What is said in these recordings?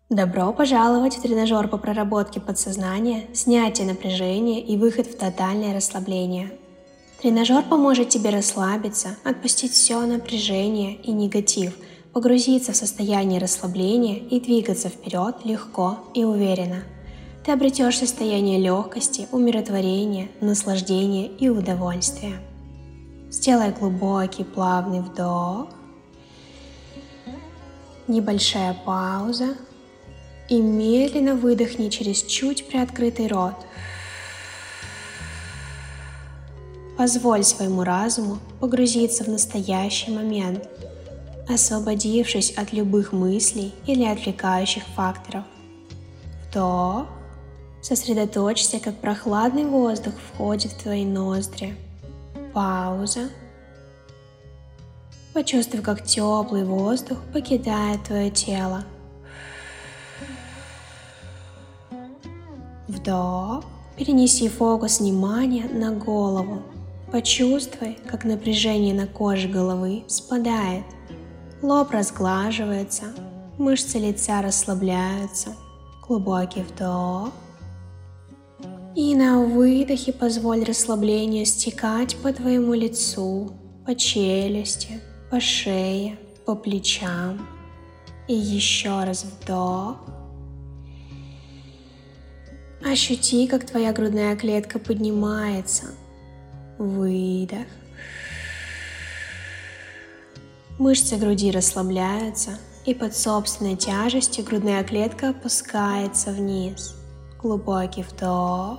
Добро пожаловать в тренажер по проработке подсознания, снятие напряжения и выход в тотальное расслабление. Тренажер поможет тебе расслабиться, отпустить все напряжение и негатив, погрузиться в состояние расслабления и двигаться вперед легко и уверенно. Ты обретешь состояние легкости, умиротворения, наслаждения и удовольствия. Сделай глубокий, плавный вдох, небольшая пауза. И медленно выдохни через чуть приоткрытый рот. Позволь своему разуму погрузиться в настоящий момент, освободившись от любых мыслей или отвлекающих факторов. Вдох. Сосредоточься, как прохладный воздух входит в твои ноздри. Пауза. Почувствуй, как теплый воздух покидает твое тело. Вдох. Перенеси фокус внимания на голову. Почувствуй, как напряжение на коже головы спадает. Лоб разглаживается, мышцы лица расслабляются. Глубокий вдох. И на выдохе позволь расслаблению стекать по твоему лицу, по челюсти, по шее, по плечам. И еще раз вдох. Ощути, как твоя грудная клетка поднимается. Выдох. Мышцы груди расслабляются, и под собственной тяжестью грудная клетка опускается вниз. Глубокий вдох.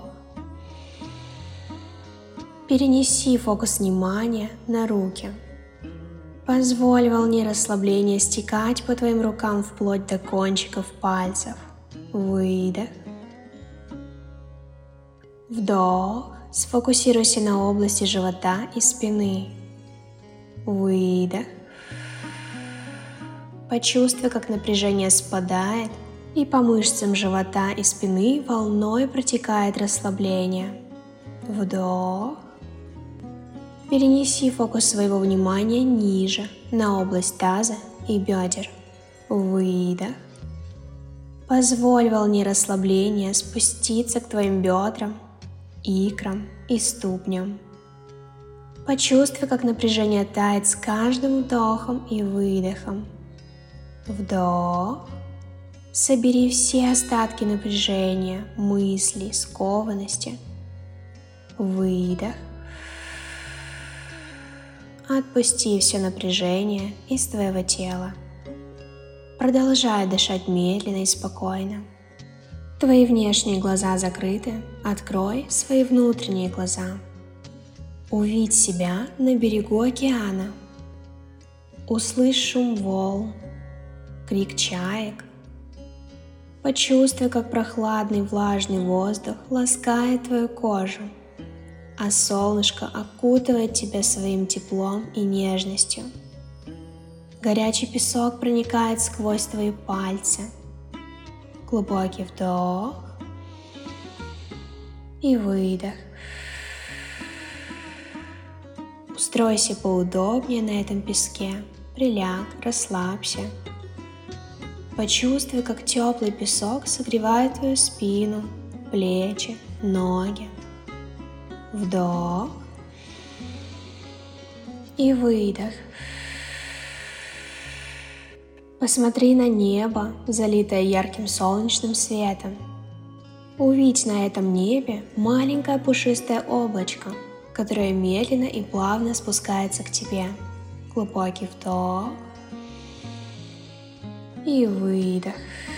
Перенеси фокус внимания на руки. Позволь волне расслабления стекать по твоим рукам вплоть до кончиков пальцев. Выдох. Вдох. Сфокусируйся на области живота и спины. Выдох. Почувствуй, как напряжение спадает, и по мышцам живота и спины волной протекает расслабление. Вдох. Перенеси фокус своего внимания ниже, на область таза и бедер. Выдох. Позволь волне расслабления спуститься к твоим бедрам, икрам и ступням. Почувствуй, как напряжение тает с каждым вдохом и выдохом. Вдох. Собери все остатки напряжения, мыслей, скованности. Выдох. Отпусти все напряжение из твоего тела. Продолжай дышать медленно и спокойно. Твои внешние глаза закрыты, открой свои внутренние глаза. Увидь себя на берегу океана. Услышь шум волн, крик чаек. Почувствуй, как прохладный влажный воздух ласкает твою кожу, а солнышко окутывает тебя своим теплом и нежностью. Горячий песок проникает сквозь твои пальцы. Глубокий вдох и выдох. Устройся поудобнее на этом песке, приляг, расслабься. Почувствуй, как теплый песок согревает твою спину, плечи, ноги. Вдох и выдох. Посмотри на небо, залитое ярким солнечным светом. Увидь на этом небе маленькое пушистое облачко, которое медленно и плавно спускается к тебе. Глубокий вдох и выдох.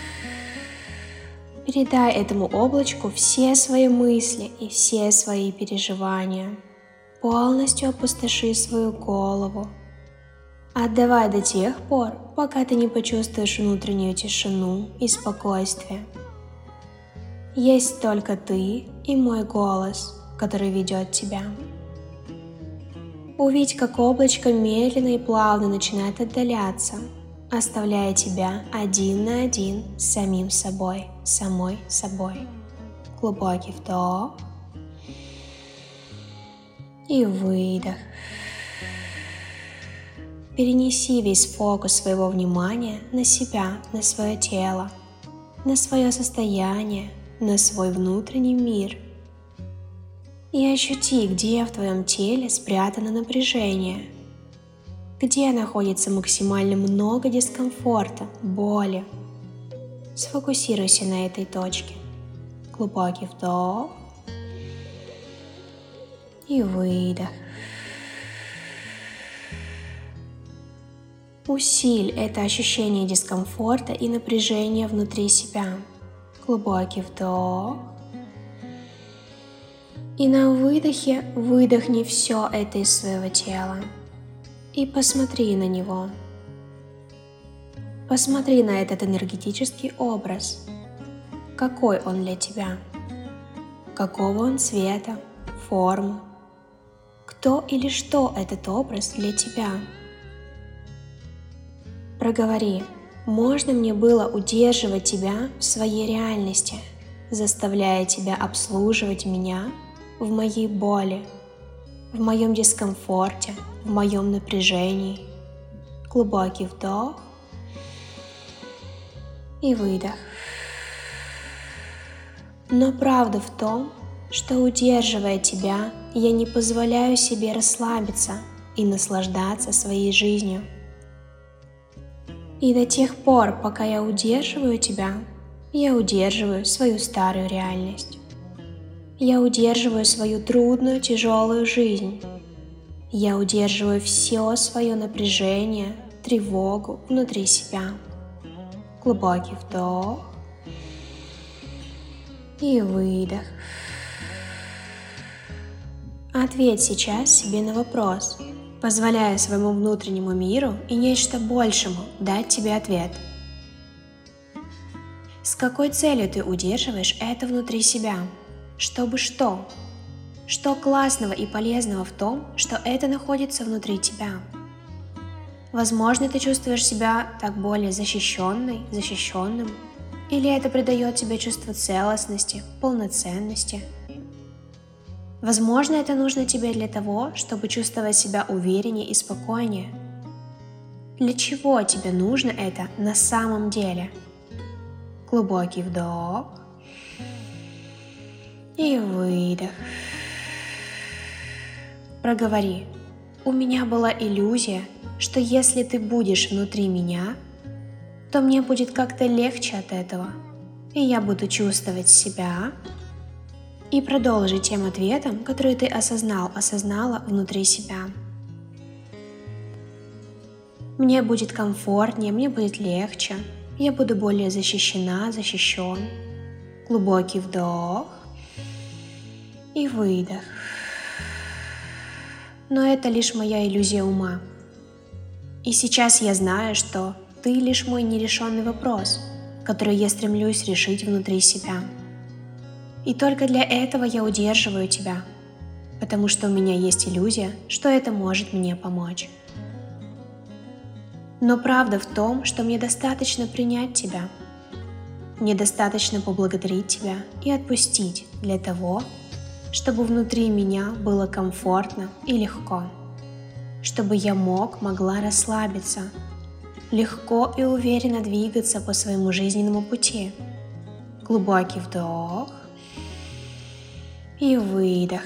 Передай этому облачку все свои мысли и все свои переживания. Полностью опустоши свою голову. Отдавай до тех пор, пока ты не почувствуешь внутреннюю тишину и спокойствие. Есть только ты и мой голос, который ведет тебя. Увидь, как облачко медленно и плавно начинает отдаляться, оставляя тебя один на один с самим собой, самой собой. Глубокий вдох и выдох. Перенеси весь фокус своего внимания на себя, на свое тело. на свое состояние, на свой внутренний мир. И ощути, где в твоем теле спрятано напряжение, где находится максимально много дискомфорта, боли. Сфокусируйся на этой точке. Глубокий вдох и выдох. Усиль это ощущение дискомфорта и напряжения внутри себя. Глубокий вдох. И на выдохе выдохни все это из своего тела. И посмотри на него. Посмотри на этот энергетический образ. Какой он для тебя? Какого он цвета, формы? Кто или что этот образ для тебя? Проговори, можно мне было удерживать тебя в своей реальности, заставляя тебя обслуживать меня в моей боли, в моем дискомфорте, в моем напряжении. Глубокий вдох и выдох. Но правда в том, что, удерживая тебя, я не позволяю себе расслабиться и наслаждаться своей жизнью. И до тех пор, пока я удерживаю тебя, я удерживаю свою старую реальность. Я удерживаю свою трудную, тяжелую жизнь. Я удерживаю все свое напряжение, тревогу внутри себя. Глубокий вдох и выдох. Ответь сейчас себе на вопрос, позволяя своему внутреннему миру и нечто большему дать тебе ответ. С какой целью ты удерживаешь это внутри себя? Чтобы что? Что классного и полезного в том, что это находится внутри тебя? Возможно, ты чувствуешь себя так более защищенной, защищенным, или это придает тебе чувство целостности, полноценности. Возможно, это нужно тебе для того, чтобы чувствовать себя увереннее и спокойнее. Для чего тебе нужно это на самом деле? Глубокий вдох и выдох. Проговори. У меня была иллюзия, что если ты будешь внутри меня, то мне будет как-то легче от этого, и я буду чувствовать себя. И продолжи тем ответом, который ты осознала внутри себя. Мне будет комфортнее, мне будет легче, я буду более защищена, защищен. Глубокий вдох и выдох. Но это лишь моя иллюзия ума. И сейчас я знаю, что ты лишь мой нерешенный вопрос, который я стремлюсь решить внутри себя. И только для этого я удерживаю тебя, потому что у меня есть иллюзия, что это может мне помочь. Но правда в том, что мне достаточно принять тебя. Мне достаточно поблагодарить тебя и отпустить для того, чтобы внутри меня было комфортно и легко. Чтобы я могла расслабиться, легко и уверенно двигаться по своему жизненному пути. Глубокий вдох и выдох.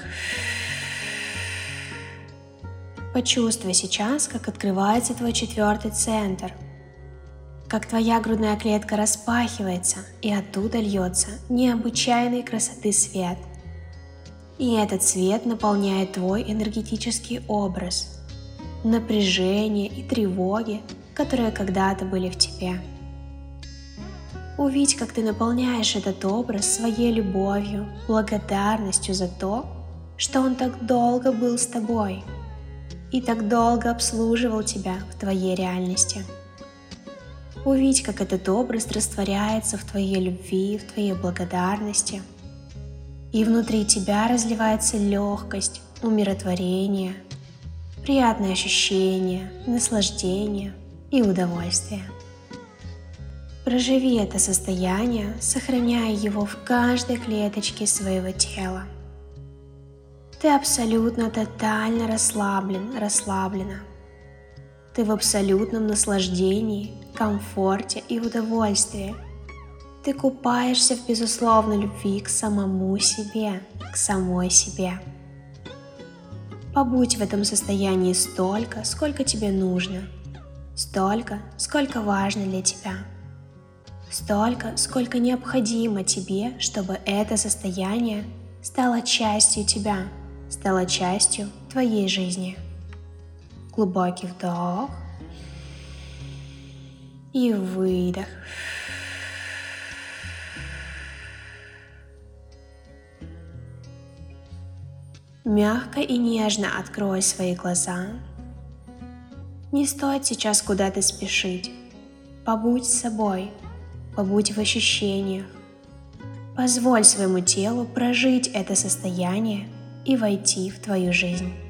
Почувствуй сейчас, как открывается твой 4-й центр, как твоя грудная клетка распахивается, и оттуда льется необычайной красоты свет. И этот свет наполняет твой энергетический образ, напряжение и тревоги, которые когда-то были в тебе. Увидь, как ты наполняешь этот образ своей любовью, благодарностью за то, что он так долго был с тобой и так долго обслуживал тебя в твоей реальности. Увидь, как этот образ растворяется в твоей любви, в твоей благодарности, и внутри тебя разливается легкость, умиротворение, приятные ощущения, наслаждение и удовольствие. Проживи это состояние, сохраняя его в каждой клеточке своего тела. Ты абсолютно тотально расслаблена. Ты в абсолютном наслаждении, комфорте и удовольствии. Ты купаешься в безусловной любви к самому себе, к самой себе. Побудь в этом состоянии столько, сколько тебе нужно, столько, сколько важно для тебя, столько, сколько необходимо тебе, чтобы это состояние стало частью тебя, стало частью твоей жизни. Глубокий вдох и выдох. Мягко и нежно открой свои глаза. Не стоит сейчас куда-то спешить. Побудь с собой, побудь в ощущениях. Позволь своему телу прожить это состояние и войти в твою жизнь.